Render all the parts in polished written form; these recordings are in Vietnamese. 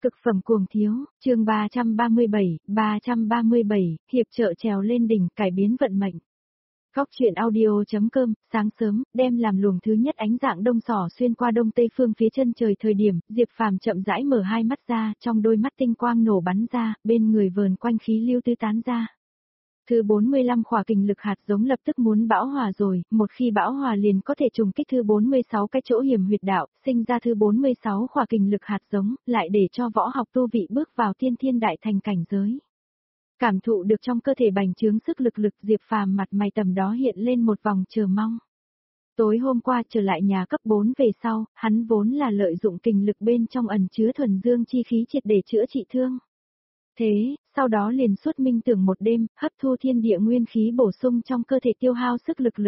Cực phẩm cuồng thiếu, chương 337, hiệp trợ trèo lên đỉnh, cải biến vận mệnh. Góc truyện audio.com, sáng sớm, đem làm luồng thứ nhất ánh dạng đông sỏ xuyên qua đông tây phương phía chân trời thời điểm, Diệp Phàm chậm rãi mở hai mắt ra, trong đôi mắt tinh quang nổ bắn ra, bên người vờn quanh khí lưu tứ tán ra. Thứ 45 khỏa kình lực hạt giống lập tức muốn bão hòa rồi, một khi bão hòa liền có thể trùng kích thứ 46 cái chỗ hiểm huyệt đạo, sinh ra thứ 46 khỏa kình lực hạt giống, lại để cho võ học tu vị bước vào tiên thiên đại thành cảnh giới. Cảm thụ được trong cơ thể bành trướng sức lực Diệp Phàm mặt mày tầm đó hiện lên một vòng chờ mong. Tối hôm qua trở lại nhà cấp 4 về sau, hắn vốn là lợi dụng kình lực bên trong ẩn chứa thuần dương chi khí triệt để chữa trị thương. Thế, sau đó liền suốt minh tưởng một đêm, hấp thu thiên địa nguyên khí bổ sung trong cơ thể tiêu hao sức lực.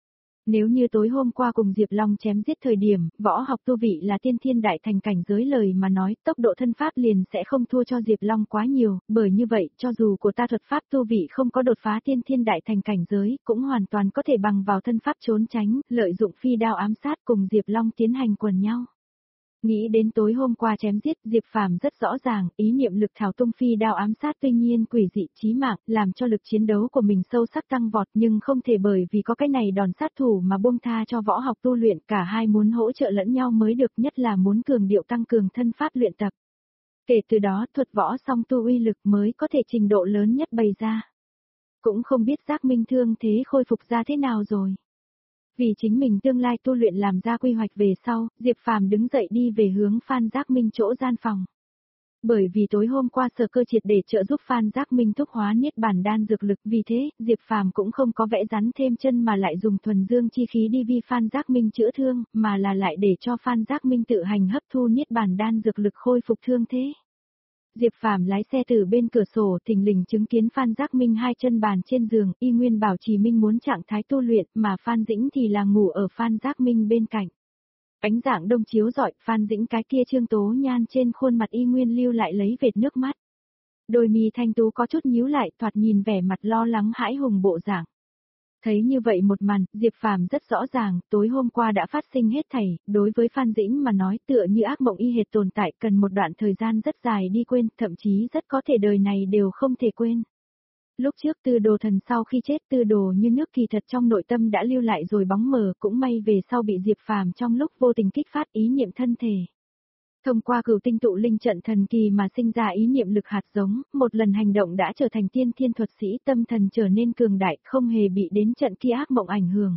Nếu như tối hôm qua cùng Diệp Long chém giết thời điểm, võ học tu vị là tiên thiên đại thành cảnh giới lời mà nói, tốc độ thân pháp liền sẽ không thua cho Diệp Long quá nhiều, bởi như vậy, cho dù của ta thuật pháp tu vị không có đột phá tiên thiên đại thành cảnh giới, cũng hoàn toàn có thể bằng vào thân pháp trốn tránh, lợi dụng phi đao ám sát cùng Diệp Long tiến hành quần nhau. Nghĩ đến tối hôm qua chém giết, Diệp Phàm rất rõ ràng, ý niệm lực thảo tung phi đao ám sát tuy nhiên quỷ dị chí mạng, làm cho lực chiến đấu của mình sâu sắc tăng vọt nhưng không thể bởi vì có cái này đòn sát thủ mà buông tha cho võ học tu luyện, cả hai muốn hỗ trợ lẫn nhau mới được, nhất là muốn cường điệu tăng cường thân pháp luyện tập. Kể từ đó, thuật võ song tu uy lực mới có thể trình độ lớn nhất bày ra. Cũng không biết Giác Minh thương thế khôi phục ra thế nào rồi. Vì chính mình tương lai tu luyện làm ra quy hoạch về sau, Diệp Phàm đứng dậy đi về hướng Phan Giác Minh chỗ gian phòng. Bởi vì tối hôm qua Sở Cơ triệt để trợ giúp Phan Giác Minh thúc hóa niết bàn đan dược lực, vì thế, Diệp Phàm cũng không có vẽ rắn thêm chân mà lại dùng thuần dương chi khí đi vi Phan Giác Minh chữa thương, mà là lại để cho Phan Giác Minh tự hành hấp thu niết bàn đan dược lực khôi phục thương thế. Diệp Phàm lái xe từ bên cửa sổ thình lình chứng kiến Phan Giác Minh hai chân bàn trên giường, y nguyên bảo trì minh muốn trạng thái tu luyện, mà Phan Dĩnh thì là ngủ ở Phan Giác Minh bên cạnh. Ánh dạng đông chiếu rọi, Phan Dĩnh cái kia trương tố nhan trên khuôn mặt y nguyên lưu lại lấy vệt nước mắt. Đôi mi thanh tú có chút nhíu lại, thoạt nhìn vẻ mặt lo lắng hãi hùng bộ dạng. Thấy như vậy một màn, Diệp Phàm rất rõ ràng, tối hôm qua đã phát sinh hết thảy, đối với Phan Dĩnh mà nói tựa như ác mộng y hệt tồn tại, cần một đoạn thời gian rất dài đi quên, thậm chí rất có thể đời này đều không thể quên. Lúc trước Tư Đồ Thần sau khi chết, Tư Đồ như nước kỳ thật trong nội tâm đã lưu lại rồi bóng mờ, cũng may về sau bị Diệp Phàm trong lúc vô tình kích phát ý niệm thân thể. Thông qua cửu tinh tụ linh trận thần kỳ mà sinh ra ý niệm lực hạt giống, một lần hành động đã trở thành tiên thiên thuật sĩ, tâm thần trở nên cường đại, không hề bị đến trận kia ác mộng ảnh hưởng.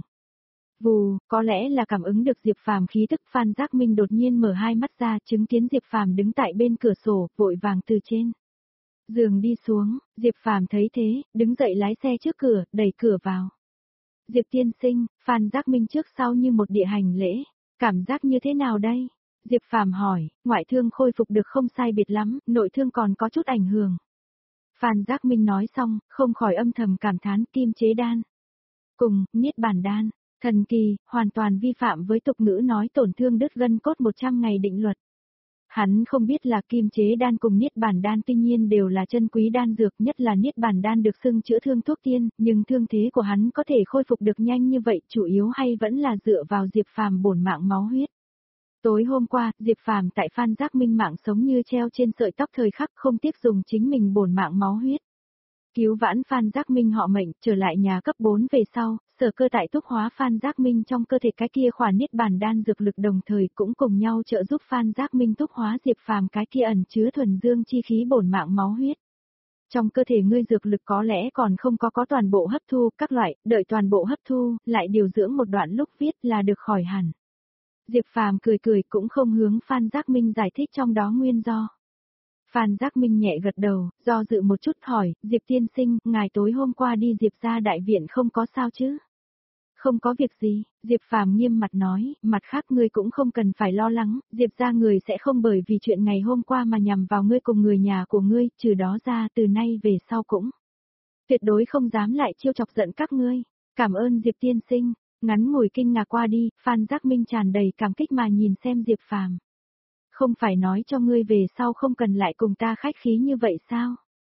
Vù, có lẽ là cảm ứng được Diệp Phàm khí tức, Phan Giác Minh đột nhiên mở hai mắt ra, chứng kiến Diệp Phàm đứng tại bên cửa sổ, vội vàng từ trên giường đi xuống. Diệp Phàm thấy thế, đứng dậy lái xe trước cửa, đẩy cửa vào. Diệp tiên sinh, Phan Giác Minh trước sau như một địa hành lễ, cảm giác như thế nào đây? Diệp Phàm hỏi, ngoại thương khôi phục được không sai biệt lắm, nội thương còn có chút ảnh hưởng. Phan Giác Minh nói xong, không khỏi âm thầm cảm thán, kim chế đan cùng niết bàn đan, thần kỳ, hoàn toàn vi phạm với tục ngữ nói tổn thương đứt gân cốt 100 ngày định luật. Hắn không biết là kim chế đan cùng niết bàn đan tuy nhiên đều là chân quý đan dược, nhất là niết bàn đan được xưng chữa thương thuốc tiên, nhưng thương thế của hắn có thể khôi phục được nhanh như vậy, chủ yếu hay vẫn là dựa vào Diệp Phàm bổn mạng máu huyết. Tối hôm qua, Diệp Phàm tại Phan Giác Minh mạng sống như treo trên sợi tóc thời khắc, không tiếc dùng chính mình bổn mạng máu huyết. Cứu vãn Phan Giác Minh họ mệnh, trở lại nhà cấp 4 về sau, Sở Cơ tại thúc hóa Phan Giác Minh trong cơ thể cái kia khỏa niết bàn đan dược lực, đồng thời cũng cùng nhau trợ giúp Phan Giác Minh thúc hóa Diệp Phàm cái kia ẩn chứa thuần dương chi khí bổn mạng máu huyết. Trong cơ thể ngươi dược lực có lẽ còn không có toàn bộ hấp thu, các loại, đợi toàn bộ hấp thu, lại điều dưỡng một đoạn lúc viết là được khỏi hẳn. Diệp Phàm cười cười cũng không hướng Phan Giác Minh giải thích trong đó nguyên do. Phan Giác Minh nhẹ gật đầu, do dự một chút hỏi, Diệp tiên sinh, ngài tối hôm qua đi Diệp gia đại viện không có sao chứ? Không có việc gì, Diệp Phàm nghiêm mặt nói, mặt khác ngươi cũng không cần phải lo lắng, Diệp gia người sẽ không bởi vì chuyện ngày hôm qua mà nhằm vào ngươi cùng người nhà của ngươi, trừ đó ra từ nay về sau cũng tuyệt đối không dám lại chiêu chọc giận các ngươi. Cảm ơn Diệp tiên sinh. Ngắn ngủi kinh ngạc qua đi, Phan Giác Minh tràn đầy cảm kích mà nhìn xem Diệp Phàm. Không phải nói cho ngươi về sau không cần lại cùng ta khách khí như vậy sao?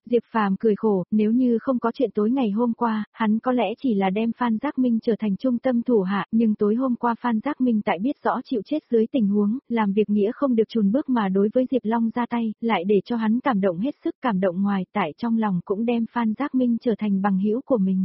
Diệp Phàm cười khổ, nếu như không có chuyện tối ngày hôm qua, hắn có lẽ chỉ là đem Phan Giác Minh trở thành trung tâm thủ hạ, nhưng tối hôm qua Phan Giác Minh tại biết rõ chịu chết dưới tình huống, làm việc nghĩa không được chùn bước mà đối với Diệp Long ra tay, lại để cho hắn cảm động hết sức, cảm động ngoài tại trong lòng cũng đem Phan Giác Minh trở thành bằng hữu của mình.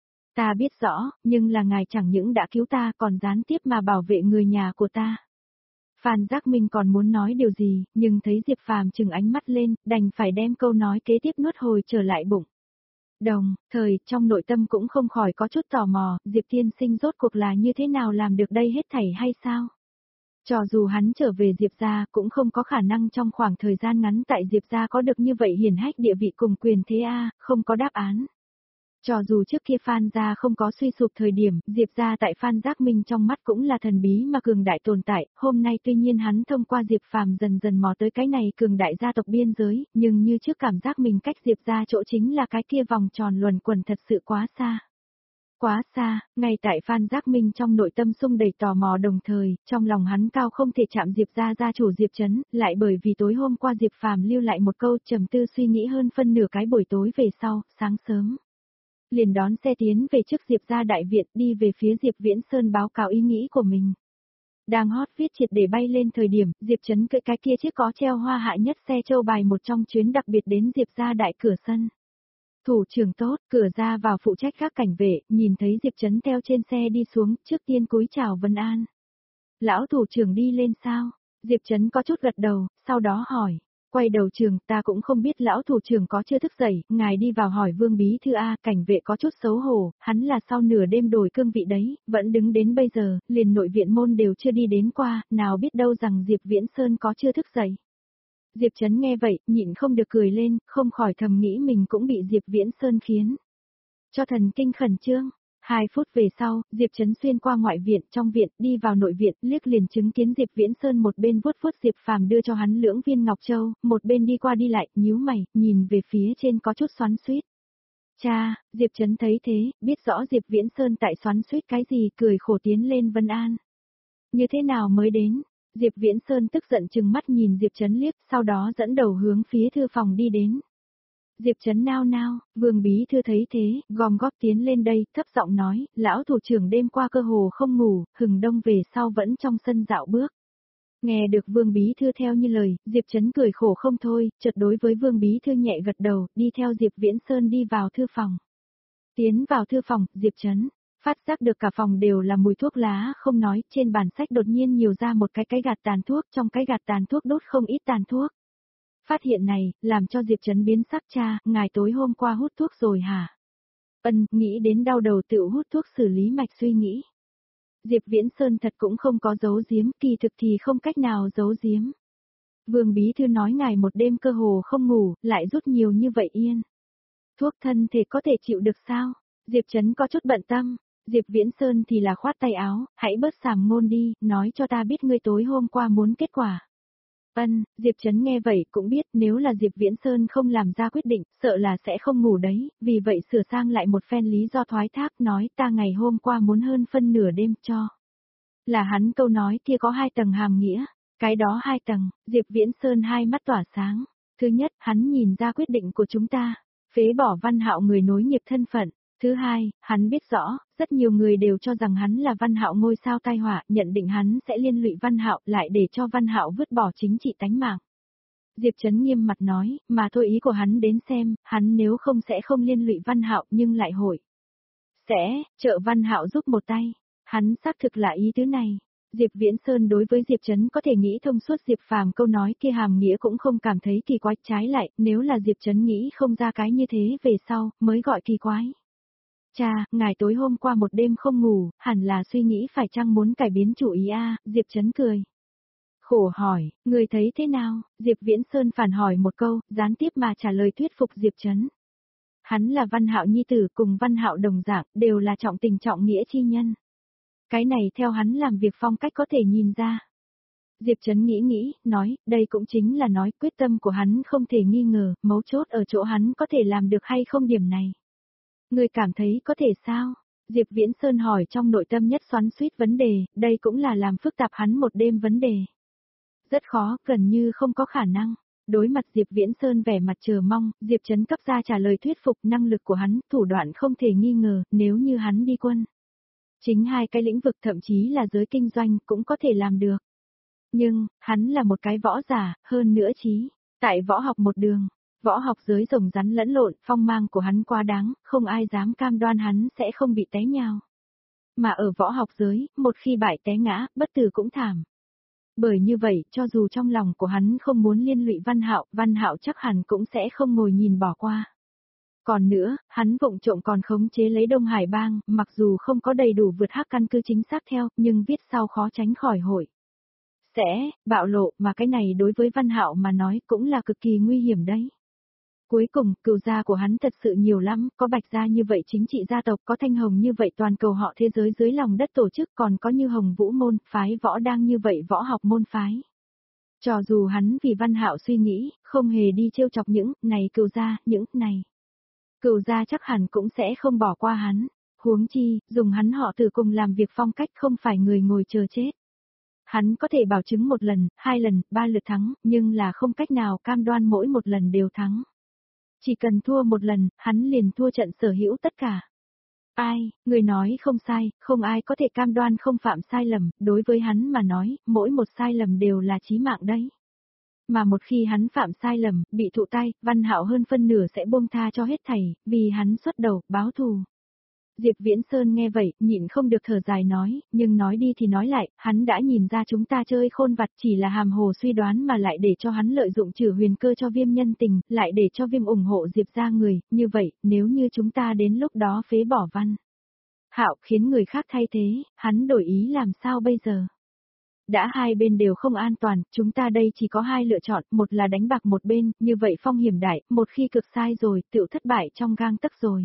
Ta biết rõ, nhưng là ngài chẳng những đã cứu ta còn gián tiếp mà bảo vệ người nhà của ta. Phan Giác Minh còn muốn nói điều gì, nhưng thấy Diệp Phàm trừng ánh mắt lên, đành phải đem câu nói kế tiếp nuốt hồi trở lại bụng. Đồng thời, trong nội tâm cũng không khỏi có chút tò mò, Diệp tiên sinh rốt cuộc là như thế nào làm được đây hết thảy hay sao? Cho dù hắn trở về Diệp gia, cũng không có khả năng trong khoảng thời gian ngắn tại Diệp gia có được như vậy hiển hách địa vị cùng quyền thế không có đáp án. Cho dù trước kia Phan gia không có suy sụp thời điểm, Diệp gia tại Phan Giác Minh trong mắt cũng là thần bí mà cường đại tồn tại, hôm nay tuy nhiên hắn thông qua Diệp Phàm dần dần mò tới cái này cường đại gia tộc biên giới, nhưng như trước cảm giác mình cách Diệp gia chỗ chính là cái kia vòng tròn luẩn quẩn thật sự quá xa. Quá xa, ngay tại Phan Giác Minh trong nội tâm sung đầy tò mò đồng thời, trong lòng hắn cao không thể chạm Diệp gia gia chủ Diệp Trấn, lại bởi vì tối hôm qua Diệp Phàm lưu lại một câu trầm tư suy nghĩ hơn phân nửa cái buổi tối về sau, sáng sớm. Liền đón xe tiến về trước Diệp gia đại viện đi về phía Diệp Viễn Sơn báo cáo ý nghĩ của mình. Đang hot viết triệt để bay lên thời điểm, Diệp Trấn cưỡi cái kia chiếc có treo hoa hạ nhất xe châu bài một trong chuyến đặc biệt đến Diệp gia đại cửa sân. Thủ trưởng tốt, cửa ra vào phụ trách các cảnh vệ, nhìn thấy Diệp Trấn theo trên xe đi xuống, trước tiên cúi chào Vân An. Lão thủ trưởng đi lên sao? Diệp Trấn có chút gật đầu, sau đó hỏi. Quay đầu trường, ta cũng không biết lão thủ trưởng có chưa thức dậy, ngài đi vào hỏi Vương Bí Thư cảnh vệ có chút xấu hổ, hắn là sau nửa đêm đổi cương vị đấy, vẫn đứng đến bây giờ, liền nội viện môn đều chưa đi đến qua, nào biết đâu rằng Diệp Viễn Sơn có chưa thức dậy. Diệp Trấn nghe vậy, nhịn không được cười lên, không khỏi thầm nghĩ mình cũng bị Diệp Viễn Sơn khiến cho thần kinh khẩn trương. 2 phút về sau, Diệp Trấn xuyên qua ngoại viện, trong viện, đi vào nội viện, liếc liền chứng kiến Diệp Viễn Sơn một bên vuốt vuốt Diệp Phàm đưa cho hắn lưỡng viên ngọc châu, một bên đi qua đi lại, nhíu mày, nhìn về phía trên có chút xoắn xuýt. Cha, Diệp Trấn thấy thế, biết rõ Diệp Viễn Sơn tại xoắn xuýt cái gì, cười khổ tiến lên Vân An. Như thế nào mới đến? Diệp Viễn Sơn tức giận chừng mắt nhìn Diệp Trấn liếc, sau đó dẫn đầu hướng phía thư phòng đi đến. Diệp Trấn nao nao, Vương Bí Thư thấy thế, gom góp tiến lên đây, thấp giọng nói, lão thủ trưởng đêm qua cơ hồ không ngủ, hừng đông về sau vẫn trong sân dạo bước. Nghe được Vương Bí Thư theo như lời, Diệp Trấn cười khổ không thôi, chợt đối với Vương Bí Thư nhẹ gật đầu, đi theo Diệp Viễn Sơn đi vào thư phòng. Tiến vào thư phòng, Diệp Trấn phát giác được cả phòng đều là mùi thuốc lá, không nói, trên bàn sách đột nhiên nhiều ra một cái gạt tàn thuốc, trong cái gạt tàn thuốc đốt không ít tàn thuốc. Phát hiện này, làm cho Diệp Trấn biến sắc cha, ngài tối hôm qua hút thuốc rồi hả? Nghĩ đến đau đầu tự hút thuốc xử lý mạch suy nghĩ. Diệp Viễn Sơn thật cũng không có giấu giếm, kỳ thực thì không cách nào giấu giếm. Vương Bí Thư nói ngài một đêm cơ hồ không ngủ, lại rút nhiều như vậy yên. Thuốc thân thể có thể chịu được sao? Diệp Trấn có chút bận tâm. Diệp Viễn Sơn thì là khoát tay áo, hãy bớt sàm ngôn đi, nói cho ta biết ngươi tối hôm qua muốn kết quả. Diệp Trấn nghe vậy cũng biết nếu là Diệp Viễn Sơn không làm ra quyết định, sợ là sẽ không ngủ đấy, vì vậy sửa sang lại một phen lý do thoái thác nói ta ngày hôm qua muốn hơn phân nửa đêm cho. Là hắn câu nói kia có 2 tầng hàm nghĩa, cái đó 2 tầng, Diệp Viễn Sơn hai mắt tỏa sáng. Thứ nhất, hắn nhìn ra quyết định của chúng ta, phế bỏ Văn Hạo người nối nghiệp thân phận. Thứ hai, hắn biết rõ, rất nhiều người đều cho rằng hắn là Văn Hạo ngôi sao tai họa, nhận định hắn sẽ liên lụy Văn Hạo lại để cho Văn Hạo vứt bỏ chính trị tánh mạng. Diệp Trấn nghiêm mặt nói, mà thôi ý của hắn đến xem, hắn nếu không sẽ không liên lụy Văn Hạo nhưng lại hội. Sẽ, trợ Văn Hạo giúp một tay. Hắn xác thực là ý tứ này. Diệp Viễn Sơn đối với Diệp Trấn có thể nghĩ thông suốt Diệp Phàm câu nói kia hàm nghĩa cũng không cảm thấy kỳ quái, trái lại, nếu là Diệp Trấn nghĩ không ra cái như thế về sau, mới gọi kỳ quái. Cha, ngài tối hôm qua một đêm không ngủ, hẳn là suy nghĩ phải chăng muốn cải biến chủ ý Diệp Trấn cười. Khổ hỏi, người thấy thế nào? Diệp Viễn Sơn phản hỏi một câu, gián tiếp mà trả lời thuyết phục Diệp Trấn. Hắn là Văn Hạo nhi tử cùng Văn Hạo đồng dạng, đều là trọng tình trọng nghĩa chi nhân. Cái này theo hắn làm việc phong cách có thể nhìn ra. Diệp Trấn nghĩ, nói, đây cũng chính là nói quyết tâm của hắn không thể nghi ngờ, mấu chốt ở chỗ hắn có thể làm được hay không điểm này. Người cảm thấy có thể sao? Diệp Viễn Sơn hỏi trong nội tâm nhất xoắn xuýt vấn đề, đây cũng là làm phức tạp hắn một đêm vấn đề. Rất khó, gần như không có khả năng. Đối mặt Diệp Viễn Sơn vẻ mặt chờ mong, Diệp Trấn cấp ra trả lời thuyết phục năng lực của hắn, thủ đoạn không thể nghi ngờ, nếu như hắn đi quân. Chính hai cái lĩnh vực thậm chí là giới kinh doanh cũng có thể làm được. Nhưng, hắn là một cái võ giả, hơn nữa chí, tại võ học một đường. Võ học giới rồng rắn lẫn lộn, phong mang của hắn quá đáng, không ai dám cam đoan hắn sẽ không bị té nhào. Mà ở võ học giới, một khi bại té ngã, bất tử cũng thảm. Bởi như vậy, cho dù trong lòng của hắn không muốn liên lụy Văn Hạo chắc hẳn cũng sẽ không ngồi nhìn bỏ qua. Còn nữa, hắn vụng trộm còn khống chế lấy Đông Hải Bang, mặc dù không có đầy đủ vượt hắc căn cứ chính xác theo, nhưng viết sau khó tránh khỏi hội. Sẽ, bạo lộ, mà cái này đối với Văn Hạo mà nói cũng là cực kỳ nguy hiểm đấy. Cuối cùng, cừu gia của hắn thật sự nhiều lắm, có Bạch gia như vậy chính trị gia tộc, có Thanh Hồng như vậy toàn cầu họ thế giới dưới lòng đất tổ chức, còn có như Hồng Vũ môn, phái võ đang như vậy võ học môn phái. Cho dù hắn vì Văn Hạo suy nghĩ, không hề đi trêu chọc những này cừu gia, những này. Cừu gia chắc hẳn cũng sẽ không bỏ qua hắn. Huống chi, dùng hắn họ từ cùng làm việc phong cách không phải người ngồi chờ chết. Hắn có thể bảo chứng một lần, 2 lần, 3 lượt thắng, nhưng là không cách nào cam đoan mỗi một lần đều thắng. Chỉ cần thua một lần, hắn liền thua trận sở hữu tất cả. Ai, người nói không sai, không ai có thể cam đoan không phạm sai lầm, đối với hắn mà nói, mỗi một sai lầm đều là chí mạng đấy. Mà một khi hắn phạm sai lầm, bị thụ tay, Văn Hạo hơn phân nửa sẽ buông tha cho hết thảy, vì hắn xuất đầu, báo thù. Diệp Viễn Sơn nghe vậy, nhịn không được thở dài nói, nhưng nói đi thì nói lại, hắn đã nhìn ra chúng ta chơi khôn vặt chỉ là hàm hồ suy đoán mà lại để cho hắn lợi dụng trừ huyền cơ cho Viêm nhân tình, lại để cho Viêm ủng hộ Diệp ra người, như vậy, nếu như chúng ta đến lúc đó phế bỏ Văn Hạo khiến người khác thay thế, hắn đổi ý làm sao bây giờ? Đã hai bên đều không an toàn, chúng ta đây chỉ có hai lựa chọn, một là đánh bạc một bên, như vậy phong hiểm đại, một khi cực sai rồi, tựu thất bại trong gang tấc rồi.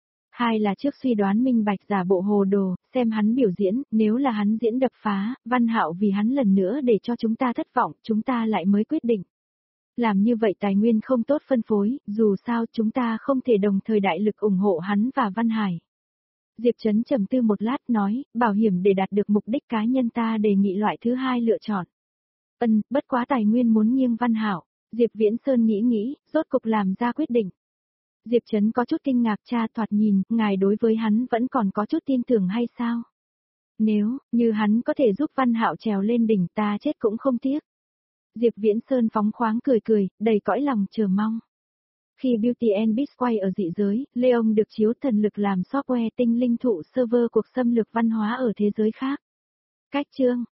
Hai là trước suy đoán minh bạch giả bộ hồ đồ, xem hắn biểu diễn, nếu là hắn diễn đập phá, Văn Hạo vì hắn lần nữa để cho chúng ta thất vọng, chúng ta lại mới quyết định. Làm như vậy tài nguyên không tốt phân phối, dù sao chúng ta không thể đồng thời đại lực ủng hộ hắn và Văn Hải. Diệp Trấn trầm tư một lát nói, bảo hiểm để đạt được mục đích cá nhân ta đề nghị loại thứ hai lựa chọn. Bất quá tài nguyên muốn nghiêng Văn Hạo. Diệp Viễn Sơn nghĩ, rốt cục làm ra quyết định. Diệp Trấn có chút kinh ngạc cha thoạt nhìn, ngài đối với hắn vẫn còn có chút tin tưởng hay sao? Nếu, như hắn có thể giúp Văn Hạo trèo lên đỉnh ta chết cũng không tiếc. Diệp Viễn Sơn phóng khoáng cười, đầy cõi lòng chờ mong. Khi Beauty and Beast quay ở dị giới, Leon được chiếu thần lực làm software tinh linh thụ server cuộc xâm lược văn hóa ở thế giới khác. Cách chương